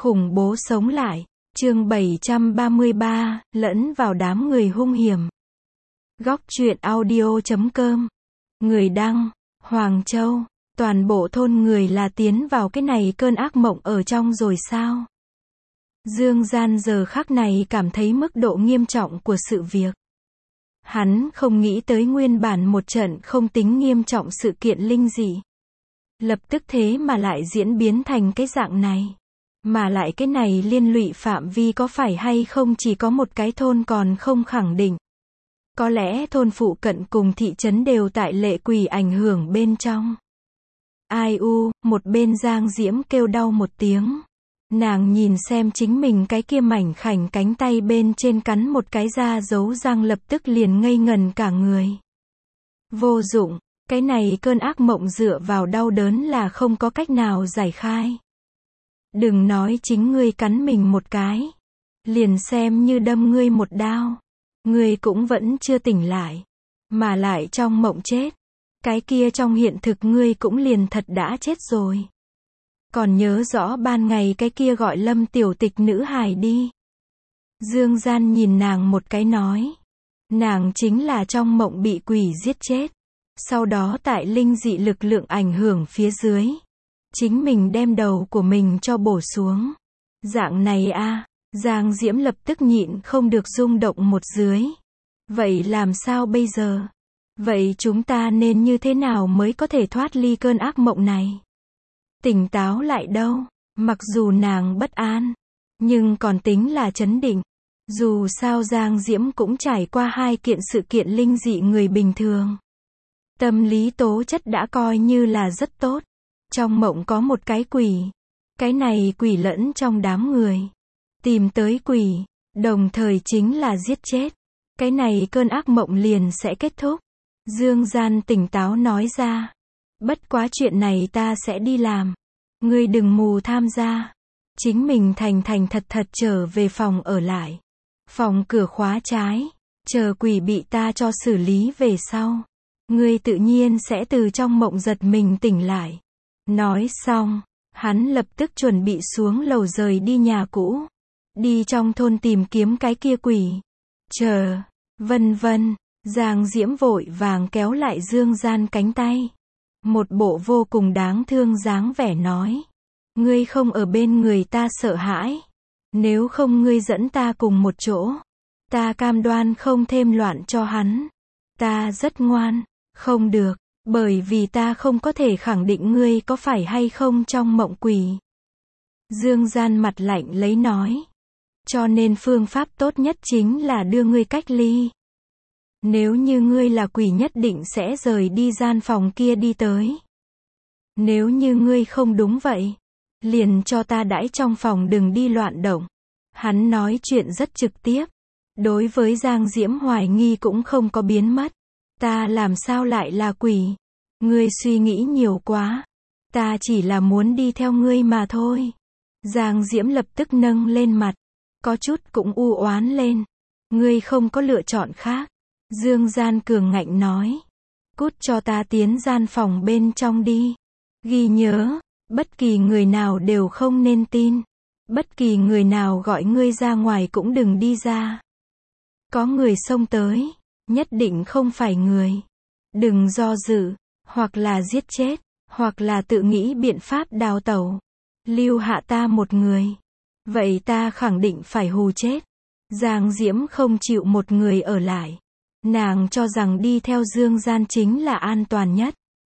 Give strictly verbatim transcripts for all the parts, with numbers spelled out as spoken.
Khủng bố sống lại, chương bảy trăm ba mươi ba, lẫn vào đám người hung hiểm. Góc truyện audio chấm com. Người đăng, Hoàng Châu, toàn bộ thôn người là tiến vào cái này cơn ác mộng ở trong rồi sao? Dương Gian giờ khắc này cảm thấy mức độ nghiêm trọng của sự việc. Hắn không nghĩ tới nguyên bản một trận không tính nghiêm trọng sự kiện linh dị. Lập tức thế mà lại diễn biến thành cái dạng này. Mà lại cái này liên lụy phạm vi có phải hay không chỉ có một cái thôn còn không khẳng định. Có lẽ thôn phụ cận cùng thị trấn đều tại lệ quỷ ảnh hưởng bên trong. Ai u, một bên Giang Diễm kêu đau một tiếng. Nàng nhìn xem chính mình cái kia mảnh khảnh cánh tay bên trên cắn một cái da dấu răng lập tức liền ngây ngần cả người. Vô dụng, cái này cơn ác mộng dựa vào đau đớn là không có cách nào giải khai. Đừng nói chính ngươi cắn mình một cái. Liền xem như đâm ngươi một đao. Ngươi cũng vẫn chưa tỉnh lại. Mà lại trong mộng chết. Cái kia trong hiện thực ngươi cũng liền thật đã chết rồi. Còn nhớ rõ ban ngày cái kia gọi Lâm tiểu tịch nữ hài đi. Dương Gian nhìn nàng một cái nói. Nàng chính là trong mộng bị quỷ giết chết. Sau đó tại linh dị lực lượng ảnh hưởng phía dưới. Chính mình đem đầu của mình cho bổ xuống. Dạng này a, à, Giang Diễm lập tức nhịn không được rung động một dưới. Vậy làm sao bây giờ? Vậy chúng ta nên như thế nào mới có thể thoát ly cơn ác mộng này? Tỉnh táo lại đâu? Mặc dù nàng bất an, nhưng còn tính là trấn định. Dù sao Giang Diễm cũng trải qua hai kiện sự kiện linh dị người bình thường. Tâm lý tố chất đã coi như là rất tốt. Trong mộng có một cái quỷ. Cái này quỷ lẫn trong đám người. Tìm tới quỷ, đồng thời chính là giết chết. Cái này cơn ác mộng liền sẽ kết thúc. Dương Gian tỉnh táo nói ra. Bất quá chuyện này ta sẽ đi làm. Ngươi đừng mù tham gia. Chính mình thành thành thật thật trở về phòng ở lại. Phòng cửa khóa trái. Chờ quỷ bị ta cho xử lý về sau. Ngươi tự nhiên sẽ từ trong mộng giật mình tỉnh lại. Nói xong, hắn lập tức chuẩn bị xuống lầu rời đi nhà cũ. Đi trong thôn tìm kiếm cái kia quỷ. Chờ, vân vân, Giang Diễm vội vàng kéo lại Dương Gian cánh tay. Một bộ vô cùng đáng thương dáng vẻ nói. Ngươi không ở bên người ta sợ hãi. Nếu không ngươi dẫn ta cùng một chỗ. Ta cam đoan không thêm loạn cho hắn. Ta rất ngoan, không được. Bởi vì ta không có thể khẳng định ngươi có phải hay không trong mộng quỷ. Dương Gian mặt lạnh lấy nói. Cho nên phương pháp tốt nhất chính là đưa ngươi cách ly. Nếu như ngươi là quỷ nhất định sẽ rời đi gian phòng kia đi tới. Nếu như ngươi không đúng vậy, liền cho ta đãi trong phòng đừng đi loạn động. Hắn nói chuyện rất trực tiếp. Đối với Giang Diễm hoài nghi cũng không có biến mất. Ta làm sao lại là quỷ? Ngươi suy nghĩ nhiều quá. Ta chỉ là muốn đi theo ngươi mà thôi. Giang Diễm lập tức nâng lên mặt. Có chút cũng u oán lên. Ngươi không có lựa chọn khác. Dương Gian cường ngạnh nói. Cút cho ta tiến gian phòng bên trong đi. Ghi nhớ, bất kỳ người nào đều không nên tin. Bất kỳ người nào gọi ngươi ra ngoài cũng đừng đi ra. Có người xông tới. Nhất định không phải người. Đừng do dự, hoặc là giết chết, hoặc là tự nghĩ biện pháp đào tẩu. Lưu hạ ta một người. Vậy ta khẳng định phải hù chết. Giang Diễm không chịu một người ở lại. Nàng cho rằng đi theo Dương Gian chính là an toàn nhất.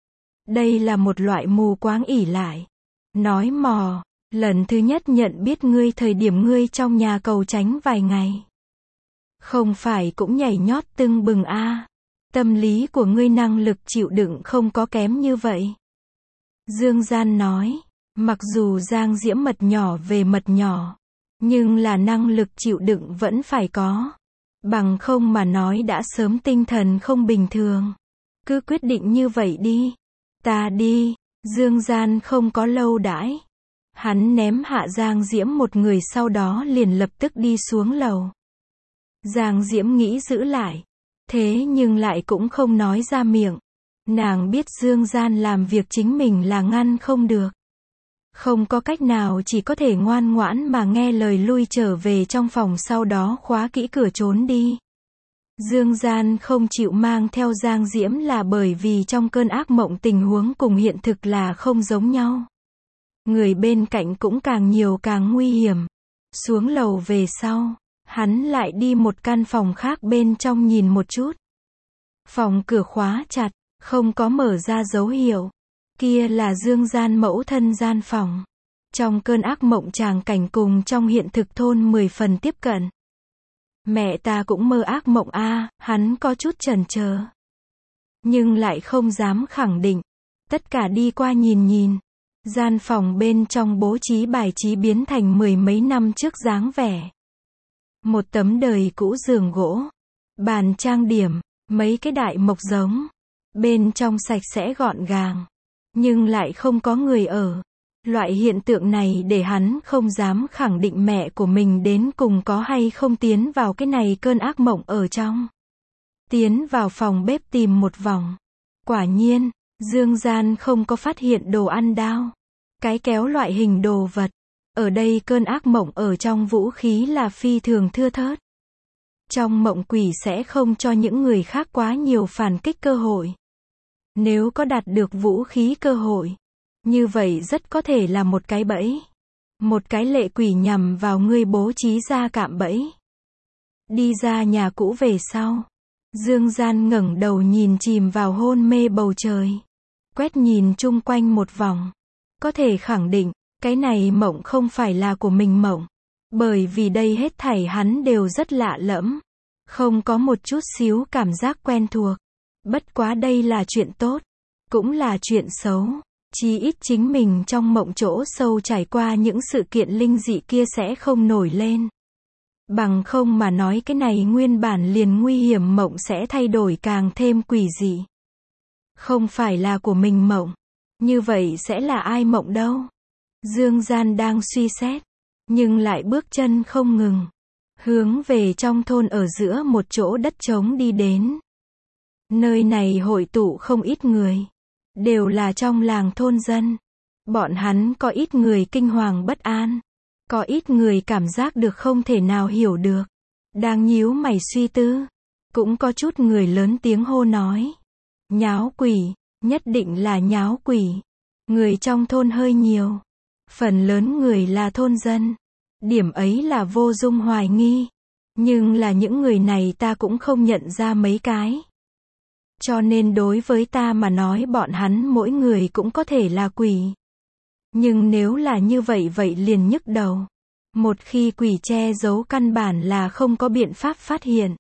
Đây là một loại mù quáng ỷ lại. Nói mò, lần thứ nhất nhận biết ngươi thời điểm ngươi trong nhà cầu tránh vài ngày. Không phải cũng nhảy nhót tưng bừng a à. Tâm lý của ngươi năng lực chịu đựng không có kém như vậy. Dương Gian nói, mặc dù Giang Diễm mật nhỏ về mật nhỏ, nhưng là năng lực chịu đựng vẫn phải có. Bằng không mà nói đã sớm tinh thần không bình thường. Cứ quyết định như vậy đi. Ta đi. Dương Gian không có lâu đãi. Hắn ném hạ Giang Diễm một người sau đó liền lập tức đi xuống lầu. Giang Diễm nghĩ giữ lại. Thế nhưng lại cũng không nói ra miệng. Nàng biết Dương Gian làm việc chính mình là ngăn không được. Không có cách nào, chỉ có thể ngoan ngoãn mà nghe lời lui trở về trong phòng, sau đó khóa kỹ cửa trốn đi. Dương Gian không chịu mang theo Giang Diễm là bởi vì trong cơn ác mộng tình huống cùng hiện thực là không giống nhau. Người bên cạnh cũng càng nhiều càng nguy hiểm. Xuống lầu về sau, hắn lại đi một căn phòng khác bên trong nhìn một chút. Phòng cửa khóa chặt, không có mở ra dấu hiệu. Kia là Dương Gian mẫu thân gian phòng. Trong cơn ác mộng tràng cảnh cùng trong hiện thực thôn mười phần tiếp cận. Mẹ ta cũng mơ ác mộng a, à, hắn có chút chần chờ. Nhưng lại không dám khẳng định. Tất cả đi qua nhìn nhìn. Gian phòng bên trong bố trí bài trí biến thành mười mấy năm trước dáng vẻ. Một tấm đời cũ giường gỗ. Bàn trang điểm, mấy cái đại mộc giống. Bên trong sạch sẽ gọn gàng. Nhưng lại không có người ở. Loại hiện tượng này để hắn không dám khẳng định mẹ của mình đến cùng có hay không tiến vào cái này cơn ác mộng ở trong. Tiến vào phòng bếp tìm một vòng. Quả nhiên, Dương Gian không có phát hiện đồ ăn đao, cái kéo loại hình đồ vật. Ở đây cơn ác mộng ở trong vũ khí là phi thường thưa thớt. Trong mộng quỷ sẽ không cho những người khác quá nhiều phản kích cơ hội. Nếu có đạt được vũ khí cơ hội, như vậy rất có thể là một cái bẫy. Một cái lệ quỷ nhằm vào ngươi bố trí ra cạm bẫy. Đi ra nhà cũ về sau, Dương Gian ngẩng đầu nhìn chìm vào hôn mê bầu trời. Quét nhìn chung quanh một vòng. Có thể khẳng định, cái này mộng không phải là của mình mộng. Bởi vì đây hết thảy hắn đều rất lạ lẫm. Không có một chút xíu cảm giác quen thuộc. Bất quá đây là chuyện tốt. Cũng là chuyện xấu. Chí ít chính mình trong mộng chỗ sâu trải qua những sự kiện linh dị kia sẽ không nổi lên. Bằng không mà nói cái này nguyên bản liền nguy hiểm mộng sẽ thay đổi càng thêm quỷ dị. Không phải là của mình mộng. Như vậy sẽ là ai mộng đâu? Dương Gian đang suy xét. Nhưng lại bước chân không ngừng. Hướng về trong thôn ở giữa một chỗ đất trống đi đến. Nơi này hội tụ không ít người. Đều là trong làng thôn dân. Bọn hắn có ít người kinh hoàng bất an. Có ít người cảm giác được không thể nào hiểu được. Đang nhíu mày suy tư. Cũng có chút người lớn tiếng hô nói. Nháo quỷ, nhất định là nháo quỷ. Người trong thôn hơi nhiều. Phần lớn người là thôn dân. Điểm ấy là vô dung hoài nghi. Nhưng là những người này ta cũng không nhận ra mấy cái. Cho nên đối với ta mà nói bọn hắn mỗi người cũng có thể là quỷ. Nhưng nếu là như vậy vậy liền nhức đầu. Một khi quỷ che giấu căn bản là không có biện pháp phát hiện.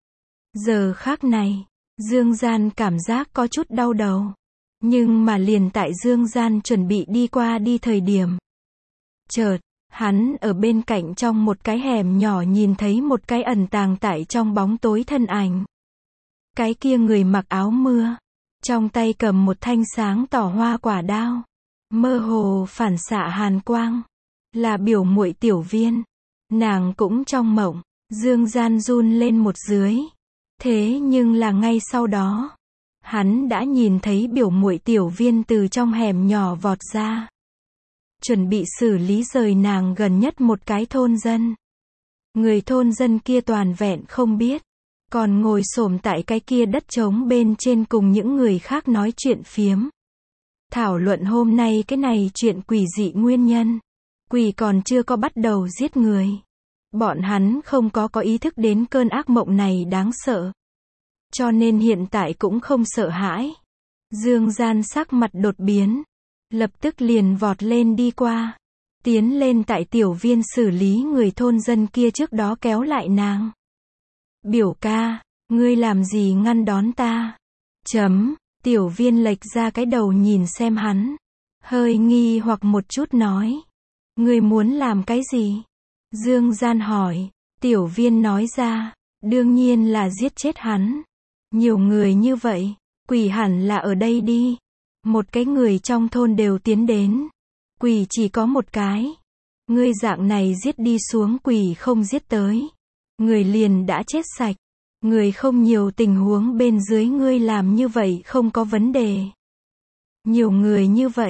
Giờ khác này, Dương Gian cảm giác có chút đau đầu. Nhưng mà liền tại Dương Gian chuẩn bị đi qua đi thời điểm. Chợt, hắn ở bên cạnh trong một cái hẻm nhỏ nhìn thấy một cái ẩn tàng tại trong bóng tối thân ảnh. Cái kia người mặc áo mưa, trong tay cầm một thanh sáng tỏ hoa quả đao, mơ hồ phản xạ hàn quang, là biểu muội Tiểu Viên. Nàng cũng trong mộng. Dương Gian run lên một dưới. Thế nhưng là ngay sau đó, hắn đã nhìn thấy biểu muội Tiểu Viên từ trong hẻm nhỏ vọt ra, chuẩn bị xử lý rời nàng gần nhất một cái thôn dân. Người thôn dân kia toàn vẹn không biết, còn ngồi xổm tại cái kia đất trống bên trên cùng những người khác nói chuyện phiếm. Thảo luận hôm nay cái này chuyện quỷ dị nguyên nhân. Quỷ còn chưa có bắt đầu giết người. Bọn hắn không có có ý thức đến cơn ác mộng này đáng sợ. Cho nên hiện tại cũng không sợ hãi. Dương Gian sắc mặt đột biến. Lập tức liền vọt lên đi qua. Tiến lên tại Tiểu Viên xử lý người thôn dân kia trước đó kéo lại nàng. Biểu ca, ngươi làm gì ngăn đón ta? Chấm, Tiểu Viên lệch ra cái đầu nhìn xem hắn. Hơi nghi hoặc một chút nói. Ngươi muốn làm cái gì? Dương Gian hỏi. Tiểu Viên nói ra. Đương nhiên là giết chết hắn. Nhiều người như vậy, quỷ hẳn là ở đây đi. Một cái người trong thôn đều tiến đến. Quỷ chỉ có một cái. Ngươi dạng này giết đi xuống quỷ không giết tới. Người liền đã chết sạch. Người không nhiều tình huống bên dưới ngươi làm như vậy không có vấn đề. Nhiều người như vậy,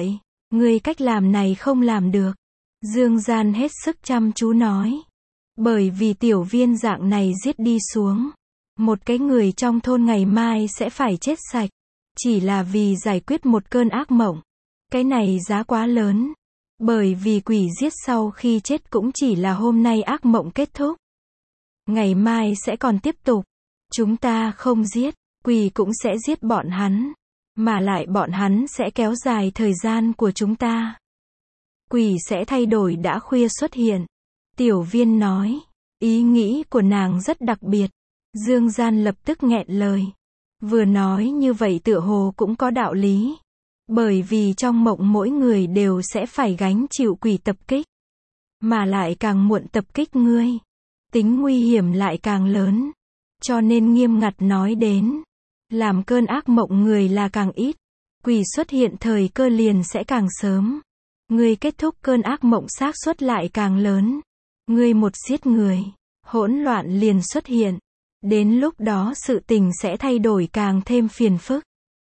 Ngươi cách làm này không làm được. Dương Gian hết sức chăm chú nói. Bởi vì tiểu viên dạng này giết đi xuống. Một cái người trong thôn ngày mai sẽ phải chết sạch. Chỉ là vì giải quyết một cơn ác mộng. Cái này giá quá lớn. Bởi vì quỷ giết sau khi chết cũng chỉ là hôm nay ác mộng kết thúc. Ngày mai sẽ còn tiếp tục. Chúng ta không giết, quỷ cũng sẽ giết bọn hắn. Mà lại bọn hắn sẽ kéo dài thời gian của chúng ta. Quỷ sẽ thay đổi đã khuya xuất hiện. Tiểu viên nói. Ý nghĩ của nàng rất đặc biệt. Dương Gian lập tức nghẹn lời. Vừa nói như vậy tựa hồ cũng có đạo lý. Bởi vì trong mộng mỗi người đều sẽ phải gánh chịu quỷ tập kích. Mà lại càng muộn tập kích ngươi. Tính nguy hiểm lại càng lớn. Cho nên nghiêm ngặt nói đến. Làm cơn ác mộng người là càng ít. Quỷ xuất hiện thời cơ liền sẽ càng sớm. Ngươi kết thúc cơn ác mộng xác suất lại càng lớn. Ngươi một giết người. Hỗn loạn liền xuất hiện. Đến lúc đó sự tình sẽ thay đổi càng thêm phiền phức.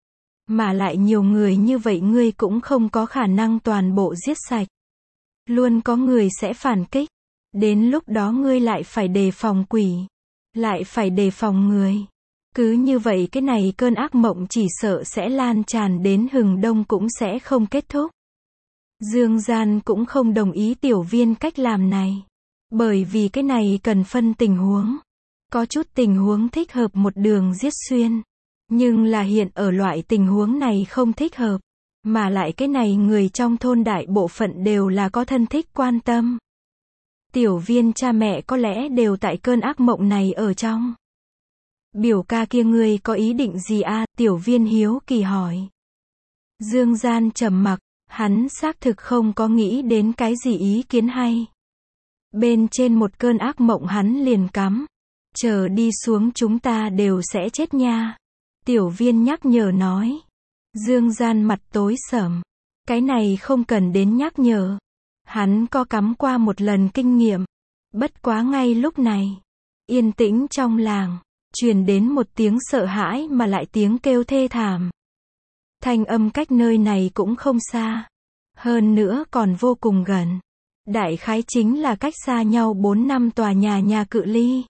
Mà lại nhiều người như vậy ngươi cũng không có khả năng toàn bộ giết sạch. Luôn có người sẽ phản kích. Đến lúc đó ngươi lại phải đề phòng quỷ. Lại phải đề phòng người. Cứ như vậy cái này cơn ác mộng chỉ sợ sẽ lan tràn đến hừng đông cũng sẽ không kết thúc. Dương Gian cũng không đồng ý tiểu viên cách làm này. Bởi vì cái này cần phân tình huống. Có chút tình huống thích hợp một đường giết xuyên. Nhưng là hiện ở loại tình huống này không thích hợp. Mà lại cái này người trong thôn đại bộ phận đều là có thân thích quan tâm. Tiểu viên cha mẹ có lẽ đều tại cơn ác mộng này ở trong. Biểu ca kia ngươi có ý định gì a? Tiểu viên hiếu kỳ hỏi. Dương Gian trầm mặc, hắn xác thực không có nghĩ đến cái gì ý kiến hay. Bên trên một cơn ác mộng hắn liền cắm. Chờ đi xuống chúng ta đều sẽ chết nha. Tiểu viên nhắc nhở nói. Dương Gian mặt tối sầm. Cái này không cần đến nhắc nhở. Hắn có cắm qua một lần kinh nghiệm. Bất quá ngay lúc này. Yên tĩnh trong làng. Truyền đến một tiếng sợ hãi mà lại tiếng kêu thê thảm. Thanh âm cách nơi này cũng không xa. Hơn nữa còn vô cùng gần. Đại khái chính là cách xa nhau bốn năm tòa nhà nhà cự ly.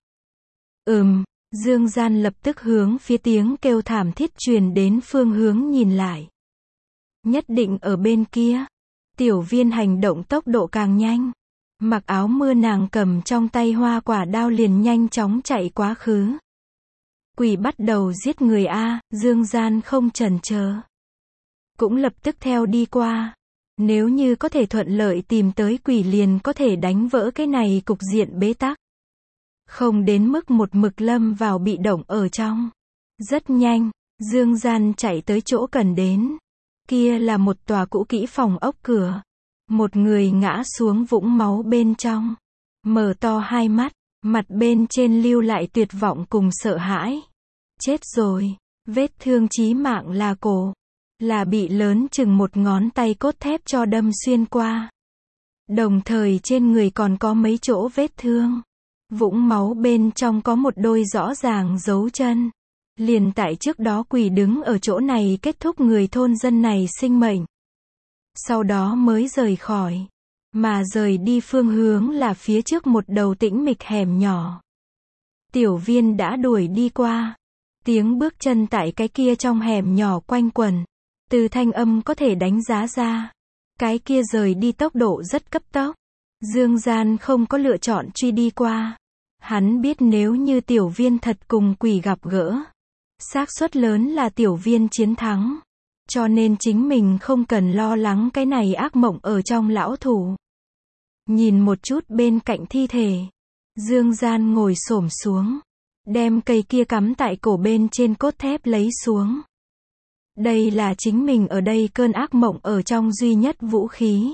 Ừm, Dương Gian lập tức hướng phía tiếng kêu thảm thiết truyền đến phương hướng nhìn lại. Nhất định ở bên kia. Tiểu viên hành động tốc độ càng nhanh. Mặc áo mưa nàng cầm trong tay hoa quả đao liền nhanh chóng chạy quá khứ. Quỷ bắt đầu giết người a, Dương Gian không chần chờ. Cũng lập tức theo đi qua. Nếu như có thể thuận lợi tìm tới quỷ liền có thể đánh vỡ cái này cục diện bế tắc. Không đến mức một mực lâm vào bị động ở trong. Rất nhanh, Dương Gian chạy tới chỗ cần đến. Kia là một tòa cũ kỹ phòng ốc cửa. Một người ngã xuống vũng máu bên trong. Mở to hai mắt, mặt bên trên lưu lại tuyệt vọng cùng sợ hãi. Chết rồi, vết thương chí mạng là cổ. Là bị lớn chừng một ngón tay cốt thép cho đâm xuyên qua. Đồng thời trên người còn có mấy chỗ vết thương. Vũng máu bên trong có một đôi rõ ràng dấu chân. Liền tại trước đó quỷ đứng ở chỗ này kết thúc người thôn dân này sinh mệnh. Sau đó mới rời khỏi. Mà rời đi phương hướng là phía trước một đầu tĩnh mịch hẻm nhỏ. Tiểu viên đã đuổi đi qua. Tiếng bước chân tại cái kia trong hẻm nhỏ quanh quẩn. Từ thanh âm có thể đánh giá ra. Cái kia rời đi tốc độ rất cấp tốc. Dương Gian không có lựa chọn truy đi qua. Hắn biết nếu như tiểu viên thật cùng quỷ gặp gỡ. Xác suất lớn là tiểu viên chiến thắng. Cho nên chính mình không cần lo lắng cái này ác mộng ở trong lão thủ. Nhìn một chút bên cạnh thi thể. Dương Gian ngồi xổm xuống. Đem cây kia cắm tại cổ bên trên cốt thép lấy xuống. Đây là chính mình ở đây cơn ác mộng ở trong duy nhất vũ khí.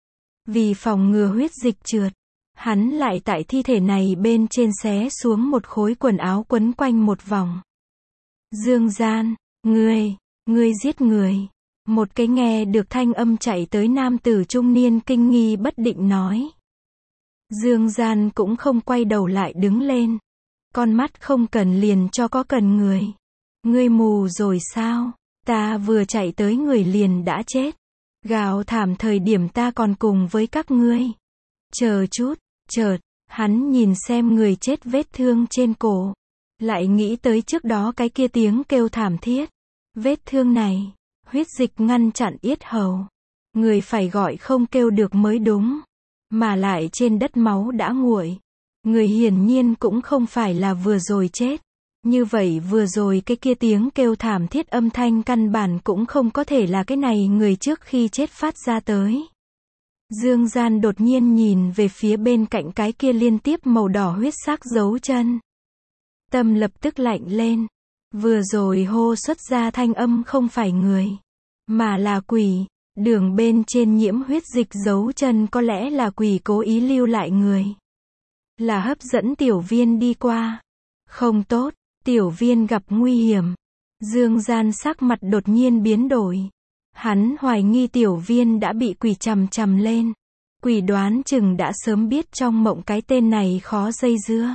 Vì phòng ngừa huyết dịch trượt. Hắn lại tại thi thể này bên trên xé xuống một khối quần áo quấn quanh một vòng. Dương Gian, ngươi, ngươi giết người. Một cái nghe được thanh âm chạy tới nam tử trung niên kinh nghi bất định nói. Dương Gian cũng không quay đầu lại đứng lên. Con mắt không cần liền cho có cần người. Ngươi mù rồi sao? Ta vừa chạy tới người liền đã chết. Gào thảm thời điểm ta còn cùng với các ngươi. Chờ chút, chợt, hắn nhìn xem người chết vết thương trên cổ. Lại nghĩ tới trước đó cái kia tiếng kêu thảm thiết. Vết thương này, huyết dịch ngăn chặn yết hầu. Người phải gọi không kêu được mới đúng. Mà lại trên đất máu đã nguội. Người hiển nhiên cũng không phải là vừa rồi chết. Như vậy vừa rồi cái kia tiếng kêu thảm thiết âm thanh căn bản cũng không có thể là cái này người trước khi chết phát ra tới. Dương Gian đột nhiên nhìn về phía bên cạnh cái kia liên tiếp màu đỏ huyết sắc dấu chân. Tâm lập tức lạnh lên. Vừa rồi hô xuất ra thanh âm không phải người, mà là quỷ. Đường bên trên nhiễm huyết dịch dấu chân có lẽ là quỷ cố ý lưu lại người. Là hấp dẫn tiểu viên đi qua. Không tốt, tiểu viên gặp nguy hiểm. Dương Gian sắc mặt đột nhiên biến đổi. Hắn hoài nghi tiểu viên đã bị quỷ chằm chằm lên. Quỷ đoán chừng đã sớm biết trong mộng cái tên này khó dây dưa.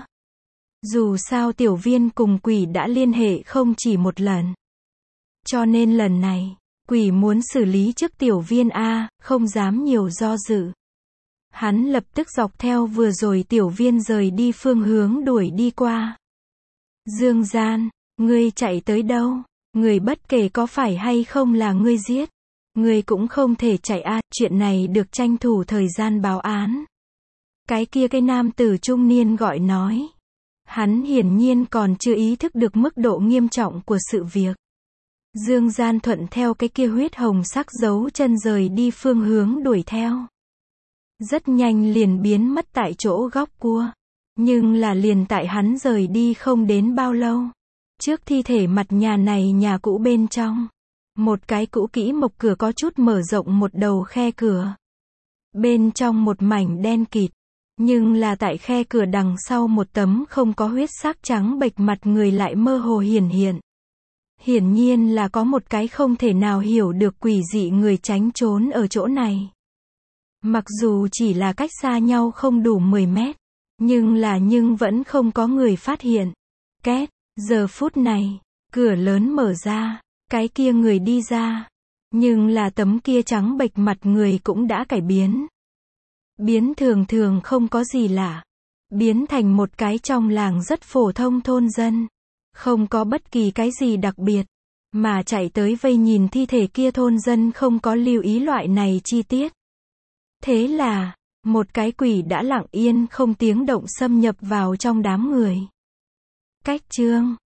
Dù sao tiểu viên cùng quỷ đã liên hệ không chỉ một lần. Cho nên lần này, quỷ muốn xử lý trước tiểu viên A, không dám nhiều do dự. Hắn lập tức dọc theo vừa rồi tiểu viên rời đi phương hướng đuổi đi qua. Dương Gian, ngươi chạy tới đâu? Người bất kể có phải hay không là ngươi giết. Ngươi cũng không thể chạy A, chuyện này được tranh thủ thời gian báo án. Cái kia cái nam tử trung niên gọi nói. Hắn hiển nhiên còn chưa ý thức được mức độ nghiêm trọng của sự việc. Dương Gian thuận theo cái kia huyết hồng sắc dấu chân rời đi phương hướng đuổi theo. Rất nhanh liền biến mất tại chỗ góc cua. Nhưng là liền tại hắn rời đi không đến bao lâu. Trước thi thể mặt nhà này nhà cũ bên trong. Một cái cũ kỹ mộc cửa có chút mở rộng một đầu khe cửa. Bên trong một mảnh đen kịt. Nhưng là tại khe cửa đằng sau một tấm không có huyết sắc trắng bệch mặt người lại mơ hồ hiển hiện. Hiển nhiên là có một cái không thể nào hiểu được quỷ dị người tránh trốn ở chỗ này. Mặc dù chỉ là cách xa nhau không đủ mười mét, nhưng là nhưng vẫn không có người phát hiện. Két, giờ phút này, cửa lớn mở ra, cái kia người đi ra. Nhưng là tấm kia trắng bệch mặt người cũng đã cải biến. Biến thường thường không có gì lạ. Biến thành một cái trong làng rất phổ thông thôn dân. Không có bất kỳ cái gì đặc biệt. Mà chạy tới vây nhìn thi thể kia thôn dân không có lưu ý loại này chi tiết. Thế là, một cái quỷ đã lặng yên không tiếng động xâm nhập vào trong đám người. Cách chương